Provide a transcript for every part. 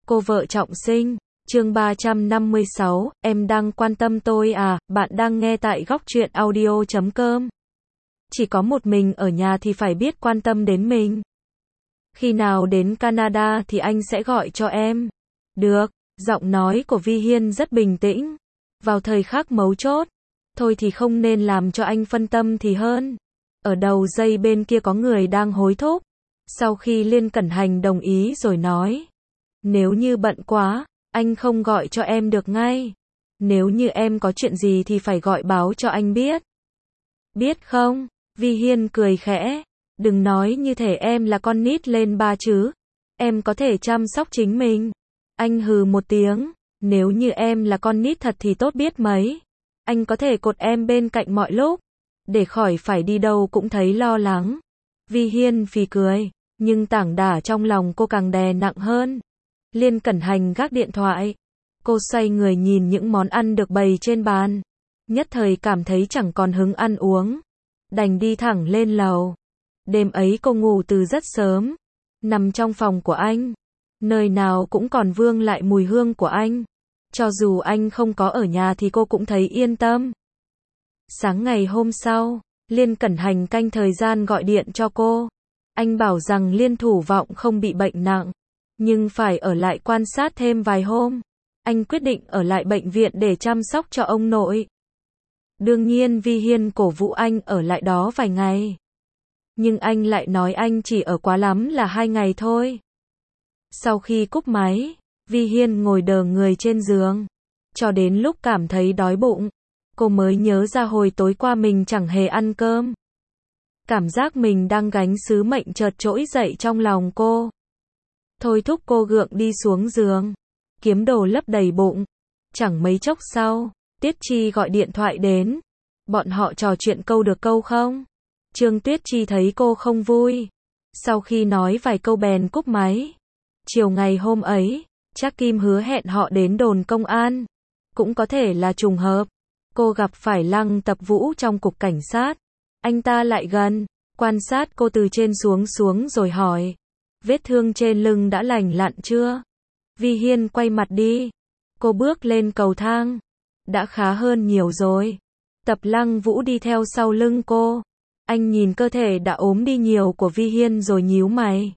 Cô vợ trọng sinh, chương 356, em đang quan tâm tôi à, bạn đang nghe tại góc truyện audio.com. Chỉ có một mình ở nhà thì phải biết quan tâm đến mình. Khi nào đến Canada thì anh sẽ gọi cho em. Được, giọng nói của Vi Hiên rất bình tĩnh. Vào thời khắc mấu chốt, thôi thì không nên làm cho anh phân tâm thì hơn. Ở đầu dây bên kia có người đang hối thúc. Sau khi Liên Cẩn Hành đồng ý rồi nói. Nếu như bận quá, anh không gọi cho em được ngay. Nếu như em có chuyện gì thì phải gọi báo cho anh biết. Biết không? Vi Hiên cười khẽ. Đừng nói như thể em là con nít lên ba chứ. Em có thể chăm sóc chính mình. Anh hừ một tiếng. Nếu như em là con nít thật thì tốt biết mấy. Anh có thể cột em bên cạnh mọi lúc. Để khỏi phải đi đâu cũng thấy lo lắng. Vi Hiên phì cười. Nhưng tảng đả trong lòng cô càng đè nặng hơn. Liên Cẩn Hành gác điện thoại. Cô xoay người nhìn những món ăn được bày trên bàn. Nhất thời cảm thấy chẳng còn hứng ăn uống. Đành đi thẳng lên lầu. Đêm ấy cô ngủ từ rất sớm. Nằm trong phòng của anh. Nơi nào cũng còn vương lại mùi hương của anh. Cho dù anh không có ở nhà thì cô cũng thấy yên tâm. Sáng ngày hôm sau, Liên Cẩn Hành canh thời gian gọi điện cho cô. Anh bảo rằng Liên Thủ Vọng không bị bệnh nặng. Nhưng phải ở lại quan sát thêm vài hôm. Anh quyết định ở lại bệnh viện để chăm sóc cho ông nội. Đương nhiên Vi Hiên cổ vũ anh ở lại đó vài ngày. Nhưng anh lại nói anh chỉ ở quá lắm là 2 ngày thôi. Sau khi cúp máy, Vi Hiên ngồi đờ người trên giường. Cho đến lúc cảm thấy đói bụng, cô mới nhớ ra hồi tối qua mình chẳng hề ăn cơm. Cảm giác mình đang gánh sứ mệnh chợt trỗi dậy trong lòng cô. Thôi thúc cô gượng đi xuống giường, kiếm đồ lấp đầy bụng. Chẳng mấy chốc sau, Tuyết Chi gọi điện thoại đến. Bọn họ trò chuyện câu được câu không? Trương Tuyết Chi thấy cô không vui. Sau khi nói vài câu bèn cúp máy. Chiều ngày hôm ấy, Trác Kim hứa hẹn họ đến đồn công an. Cũng có thể là trùng hợp. Cô gặp phải Lăng Tập Vũ trong cục cảnh sát. Anh ta lại gần, quan sát cô từ trên xuống rồi hỏi. Vết thương trên lưng đã lành lặn chưa? Vi Hiên quay mặt đi. Cô bước lên cầu thang. Đã khá hơn nhiều rồi. Tập Lăng Vũ đi theo sau lưng cô. Anh nhìn cơ thể đã ốm đi nhiều của Vi Hiên rồi nhíu mày.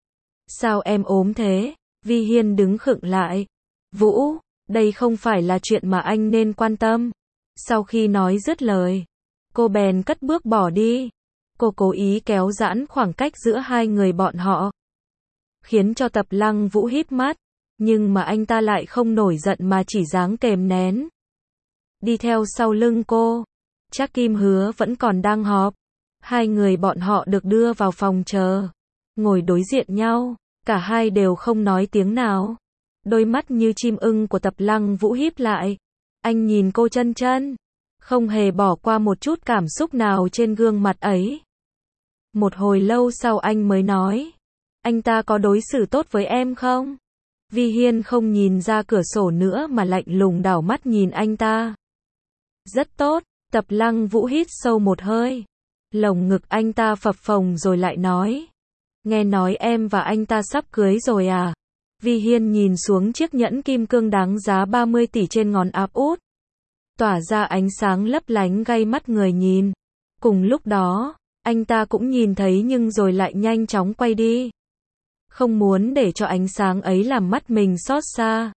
Sao em ốm thế? Vi Hiên đứng khựng lại. Vũ, đây không phải là chuyện mà anh nên quan tâm. Sau khi nói dứt lời, cô bèn cất bước bỏ đi. Cô cố ý kéo giãn khoảng cách giữa hai người bọn họ. Khiến cho Tập Lăng Vũ híp mắt. Nhưng mà anh ta lại không nổi giận mà chỉ dáng kềm nén. Đi theo sau lưng cô, Trác Kim hứa vẫn còn đang họp. Hai người bọn họ được đưa vào phòng chờ. Ngồi đối diện nhau, cả hai đều không nói tiếng nào. Đôi mắt như chim ưng của Tập Lăng Vũ híp lại. Anh nhìn cô chân chân, không hề bỏ qua một chút cảm xúc nào trên gương mặt ấy. Một hồi lâu sau anh mới nói. Anh ta có đối xử tốt với em không? Vi Hiên không nhìn ra cửa sổ nữa mà lạnh lùng đảo mắt nhìn anh ta. Rất tốt. Tập Lăng Vũ hít sâu một hơi. Lồng ngực anh ta phập phồng rồi lại nói. Nghe nói em và anh ta sắp cưới rồi à? Vi Hiên nhìn xuống chiếc nhẫn kim cương đáng giá 30 tỷ trên ngón áp út. Tỏa ra ánh sáng lấp lánh gay mắt người nhìn. Cùng lúc đó, anh ta cũng nhìn thấy nhưng rồi lại nhanh chóng quay đi. Không muốn để cho ánh sáng ấy làm mắt mình xót xa.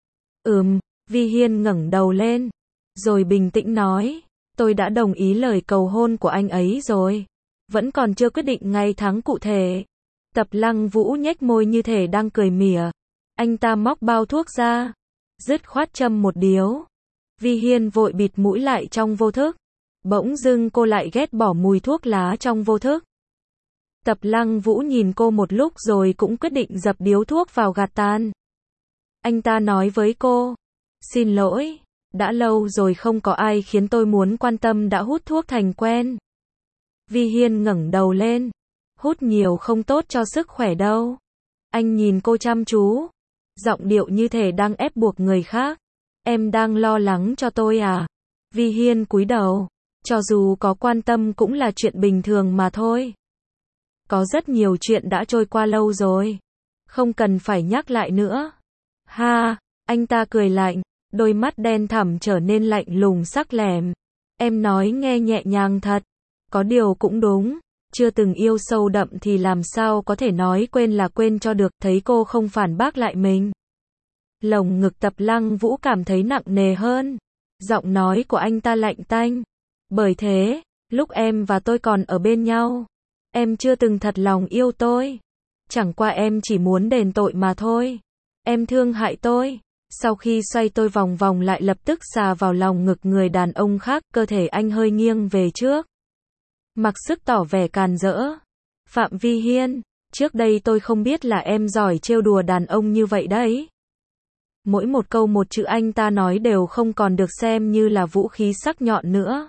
Vi Hiên ngẩng đầu lên. Rồi bình tĩnh nói. Tôi đã đồng ý lời cầu hôn của anh ấy rồi. Vẫn còn chưa quyết định ngày tháng cụ thể. Tập Lăng Vũ nhếch môi như thể đang cười mỉa. Anh ta móc bao thuốc ra. Dứt khoát châm một điếu. Vi Hiên vội bịt mũi lại trong vô thức. Bỗng dưng cô lại ghét bỏ mùi thuốc lá trong vô thức. Tập Lăng Vũ nhìn cô một lúc rồi cũng quyết định dập điếu thuốc vào gạt tàn. Anh ta nói với cô. Xin lỗi, đã lâu rồi không có ai khiến tôi muốn quan tâm đã hút thuốc thành quen. Vi Hiên ngẩng đầu lên. Hút nhiều không tốt cho sức khỏe đâu. Anh nhìn cô chăm chú. Giọng điệu như thể đang ép buộc người khác. Em đang lo lắng cho tôi à? Vi Hiên cúi đầu. Cho dù có quan tâm cũng là chuyện bình thường mà thôi. Có rất nhiều chuyện đã trôi qua lâu rồi. Không cần phải nhắc lại nữa. Ha, anh ta cười lạnh, đôi mắt đen thẳm trở nên lạnh lùng sắc lẻm. Em nói nghe nhẹ nhàng thật. Có điều cũng đúng, chưa từng yêu sâu đậm thì làm sao có thể nói quên là quên cho được, thấy cô không phản bác lại mình. Lồng ngực Tập Lăng Vũ cảm thấy nặng nề hơn. Giọng nói của anh ta lạnh tanh. Bởi thế, lúc em và tôi còn ở bên nhau, em chưa từng thật lòng yêu tôi. Chẳng qua em chỉ muốn đền tội mà thôi. Em thương hại tôi. Sau khi xoay tôi vòng vòng lại lập tức xà vào lòng ngực người đàn ông khác, cơ thể anh hơi nghiêng về trước. Mặc sức tỏ vẻ càn rỡ. Phạm Vi Hiên, trước đây tôi không biết là em giỏi trêu đùa đàn ông như vậy đấy. Mỗi một câu một chữ anh ta nói đều không còn được xem như là vũ khí sắc nhọn nữa.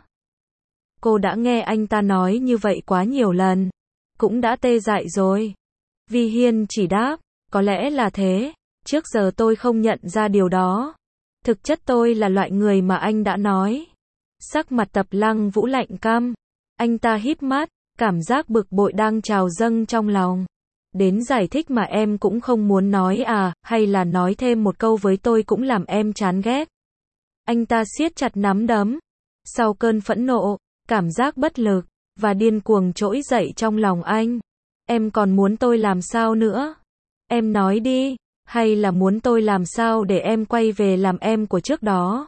Cô đã nghe anh ta nói như vậy quá nhiều lần. Cũng đã tê dại rồi. Vi Hiên chỉ đáp, có lẽ là thế. Trước giờ tôi không nhận ra điều đó. Thực chất tôi là loại người mà anh đã nói. Sắc mặt Tập Lăng Vũ lạnh căm. Anh ta híp mắt, cảm giác bực bội đang trào dâng trong lòng. Đến giải thích mà em cũng không muốn nói à, hay là nói thêm một câu với tôi cũng làm em chán ghét. Anh ta siết chặt nắm đấm. Sau cơn phẫn nộ, cảm giác bất lực và điên cuồng trỗi dậy trong lòng anh. Em còn muốn tôi làm sao nữa? Em nói đi, hay là muốn tôi làm sao để em quay về làm em của trước đó?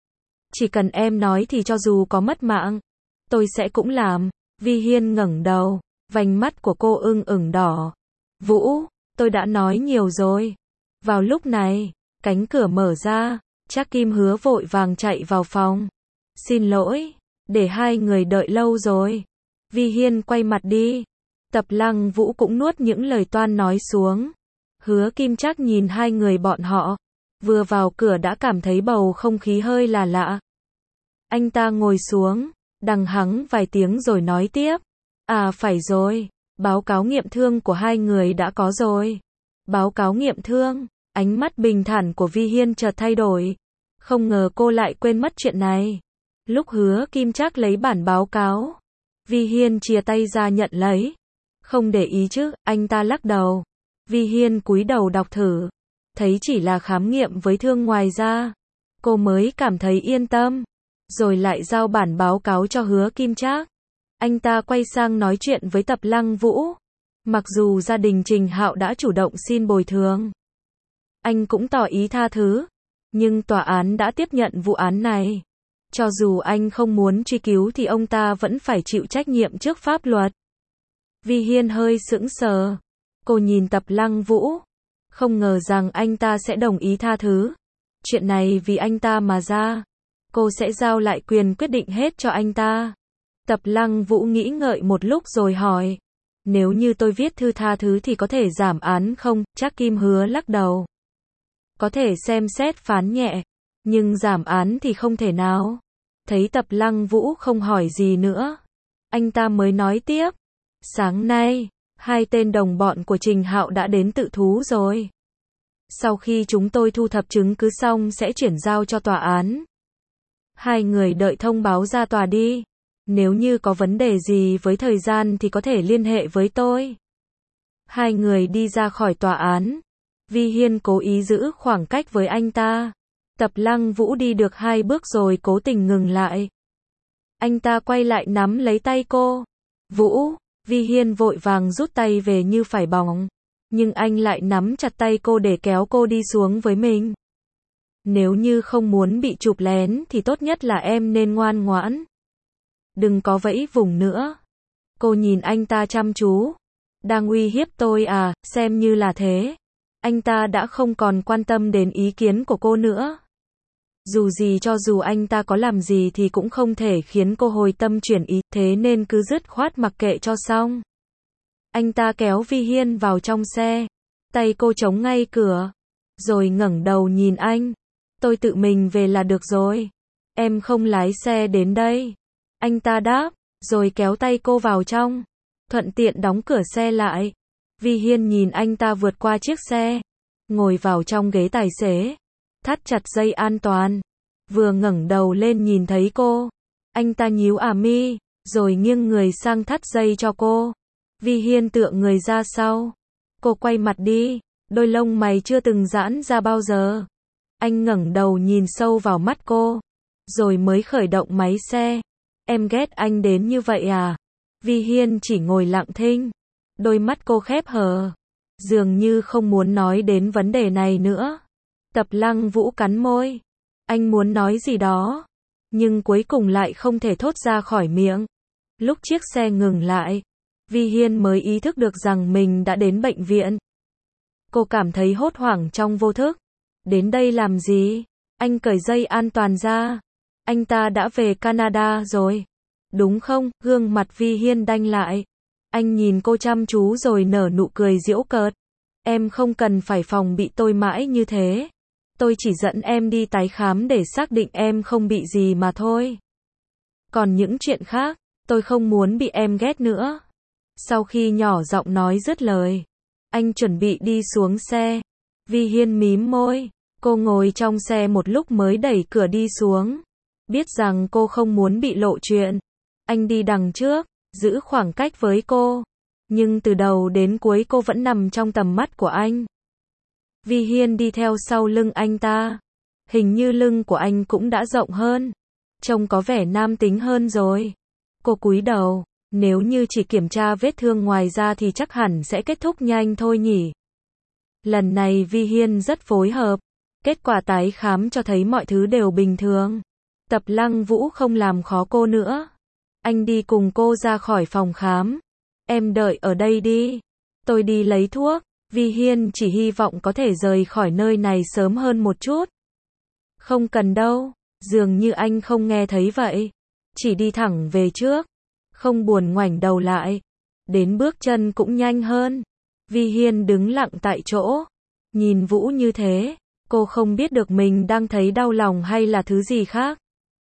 Chỉ cần em nói thì cho dù có mất mạng, tôi sẽ cũng làm. Vi Hiên ngẩng đầu, vành mắt của cô ửng đỏ. Vũ, tôi đã nói nhiều rồi. Vào lúc này, cánh cửa mở ra, Trác Kim Hứa vội vàng chạy vào phòng. Xin lỗi, để hai người đợi lâu rồi. Vi Hiên quay mặt đi. Tập Lăng Vũ cũng nuốt những lời toan nói xuống. Hứa Kim Trác nhìn hai người bọn họ. Vừa vào cửa đã cảm thấy bầu không khí hơi là lạ. Anh ta ngồi xuống, đằng hắng vài tiếng rồi nói tiếp. À phải rồi, báo cáo nghiệm thương của hai người đã có rồi. Báo cáo nghiệm thương, ánh mắt bình thản của Vi Hiên chợt thay đổi. Không ngờ cô lại quên mất chuyện này. Lúc Hứa Kim Trác lấy bản báo cáo, Vi Hiên chìa tay ra nhận lấy. Không để ý chứ, anh ta lắc đầu. Vi Hiên cúi đầu đọc thử. Thấy chỉ là khám nghiệm với thương ngoài da. Cô mới cảm thấy yên tâm. Rồi lại giao bản báo cáo cho Hứa Kim Trác. Anh ta quay sang nói chuyện với Tập Lăng Vũ. Mặc dù gia đình Trình Hạo đã chủ động xin bồi thường, anh cũng tỏ ý tha thứ. Nhưng tòa án đã tiếp nhận vụ án này. Cho dù anh không muốn truy cứu thì ông ta vẫn phải chịu trách nhiệm trước pháp luật. Vi Hiên hơi sững sờ. Cô nhìn Tập Lăng Vũ. Không ngờ rằng anh ta sẽ đồng ý tha thứ. Chuyện này vì anh ta mà ra. Cô sẽ giao lại quyền quyết định hết cho anh ta. Tập Lăng Vũ nghĩ ngợi một lúc rồi hỏi. Nếu như tôi viết thư tha thứ thì có thể giảm án không? Trác Kim Hứa lắc đầu. Có thể xem xét phán nhẹ. Nhưng giảm án thì không thể nào. Thấy Tập Lăng Vũ không hỏi gì nữa. Anh ta mới nói tiếp. Sáng nay, hai tên đồng bọn của Trình Hạo đã đến tự thú rồi. Sau khi chúng tôi thu thập chứng cứ xong sẽ chuyển giao cho tòa án. Hai người đợi thông báo ra tòa đi. Nếu như có vấn đề gì với thời gian thì có thể liên hệ với tôi. Hai người đi ra khỏi tòa án. Vi Hiên cố ý giữ khoảng cách với anh ta. Tập Lăng Vũ đi được 2 bước rồi cố tình ngừng lại. Anh ta quay lại nắm lấy tay cô. Vũ, Vi Hiên vội vàng rút tay về như phải bỏng. Nhưng anh lại nắm chặt tay cô để kéo cô đi xuống với mình. Nếu như không muốn bị chụp lén thì tốt nhất là em nên ngoan ngoãn. Đừng có vẫy vùng nữa. Cô nhìn anh ta chăm chú. Đang uy hiếp tôi à, xem như là thế. Anh ta đã không còn quan tâm đến ý kiến của cô nữa. Dù gì cho dù anh ta có làm gì thì cũng không thể khiến cô hồi tâm chuyển ý, thế nên cứ dứt khoát mặc kệ cho xong. Anh ta kéo Vi Hiên vào trong xe. Tay cô chống ngay cửa. Rồi ngẩng đầu nhìn anh. Tôi tự mình về là được rồi. Em không lái xe đến đây. Anh ta đáp, rồi kéo tay cô vào trong. Thuận tiện đóng cửa xe lại. Vi Hiên nhìn anh ta vượt qua chiếc xe. Ngồi vào trong ghế tài xế. Thắt chặt dây an toàn. Vừa ngẩng đầu lên nhìn thấy cô. Anh ta nhíu mi, rồi nghiêng người sang thắt dây cho cô. Vi Hiên tựa người ra sau. Cô quay mặt đi. Đôi lông mày chưa từng giãn ra bao giờ. Anh ngẩng đầu nhìn sâu vào mắt cô, rồi mới khởi động máy xe. Em ghét anh đến như vậy à? Vi Hiên chỉ ngồi lặng thinh. Đôi mắt cô khép hờ, dường như không muốn nói đến vấn đề này nữa. Tập Lăng Vũ cắn môi. Anh muốn nói gì đó, nhưng cuối cùng lại không thể thốt ra khỏi miệng. Lúc chiếc xe ngừng lại, Vi Hiên mới ý thức được rằng mình đã đến bệnh viện. Cô cảm thấy hốt hoảng trong vô thức. Đến đây làm gì? Anh cởi dây an toàn ra. Anh ta đã về Canada rồi. Đúng không? Gương mặt Vi Hiên đanh lại. Anh nhìn cô chăm chú rồi nở nụ cười giễu cợt. Em không cần phải phòng bị tôi mãi như thế. Tôi chỉ dẫn em đi tái khám để xác định em không bị gì mà thôi. Còn những chuyện khác, tôi không muốn bị em ghét nữa. Sau khi nhỏ giọng nói dứt lời, anh chuẩn bị đi xuống xe. Vi Hiên mím môi. Cô ngồi trong xe một lúc mới đẩy cửa đi xuống. Biết rằng cô không muốn bị lộ chuyện, anh đi đằng trước, giữ khoảng cách với cô. Nhưng từ đầu đến cuối cô vẫn nằm trong tầm mắt của anh. Vi Hiên đi theo sau lưng anh ta. Hình như lưng của anh cũng đã rộng hơn. Trông có vẻ nam tính hơn rồi. Cô cúi đầu. Nếu như chỉ kiểm tra vết thương ngoài da thì chắc hẳn sẽ kết thúc nhanh thôi nhỉ. Lần này Vi Hiên rất phối hợp. Kết quả tái khám cho thấy mọi thứ đều bình thường. Tập Lăng Vũ không làm khó cô nữa. Anh đi cùng cô ra khỏi phòng khám. Em đợi ở đây đi. Tôi đi lấy thuốc. Vi Hiên chỉ hy vọng có thể rời khỏi nơi này sớm hơn một chút. Không cần đâu. Dường như anh không nghe thấy vậy. Chỉ đi thẳng về trước. Không buồn ngoảnh đầu lại. Đến bước chân cũng nhanh hơn. Vi Hiên đứng lặng tại chỗ. Nhìn Vũ như thế. Cô không biết được mình đang thấy đau lòng hay là thứ gì khác.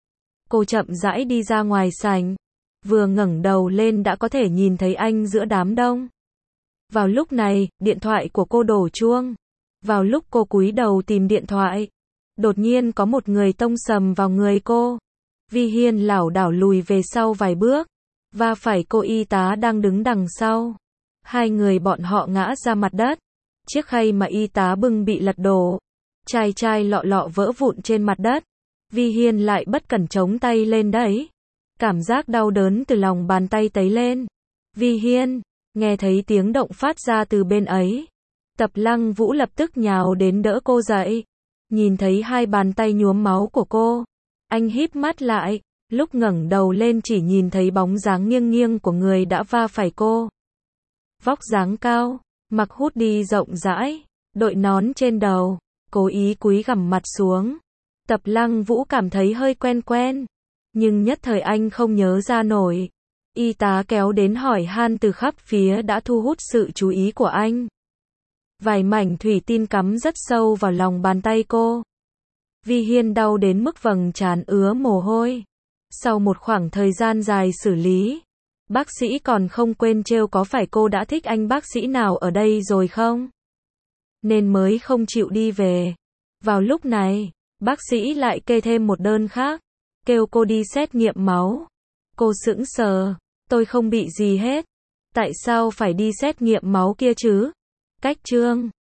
Cô chậm rãi đi ra ngoài sảnh. Vừa ngẩng đầu lên đã có thể nhìn thấy anh giữa đám đông. Vào lúc này, điện thoại của cô đổ chuông. Vào lúc cô cúi đầu tìm điện thoại, đột nhiên có một người tông sầm vào người cô. Vi Hiên lảo đảo lùi về sau vài bước, va phải cô y tá đang đứng đằng sau. Hai người bọn họ ngã ra mặt đất. Chiếc khay mà y tá bưng bị lật đổ. Chai chai lọ lọ vỡ vụn trên mặt đất. Vi Hiên lại bất cẩn chống tay lên đấy. Cảm giác đau đớn từ lòng bàn tay tấy lên. Vi Hiên, nghe thấy tiếng động phát ra từ bên ấy. Tập Lăng Vũ lập tức nhào đến đỡ cô dậy. Nhìn thấy hai bàn tay nhuốm máu của cô, anh híp mắt lại. Lúc ngẩng đầu lên chỉ nhìn thấy bóng dáng nghiêng nghiêng của người đã va phải cô. Vóc dáng cao, mặc hoodie rộng rãi, đội nón trên đầu, cố ý cúi gằm mặt xuống. Tập Lăng Vũ cảm thấy hơi quen quen, nhưng nhất thời anh không nhớ ra nổi. Y tá kéo đến hỏi han từ khắp phía đã thu hút sự chú ý của anh. Vài mảnh thủy tinh cắm rất sâu vào lòng bàn tay cô. Vi Hiên đau đến mức vầng trán ứa mồ hôi. Sau một khoảng thời gian dài xử lý, bác sĩ còn không quên trêu có phải cô đã thích anh bác sĩ nào ở đây rồi không? Nên mới không chịu đi về. Vào lúc này, bác sĩ lại kê thêm một đơn khác, kêu cô đi xét nghiệm máu. Cô sững sờ, tôi không bị gì hết. Tại sao phải đi xét nghiệm máu kia chứ? Cách chương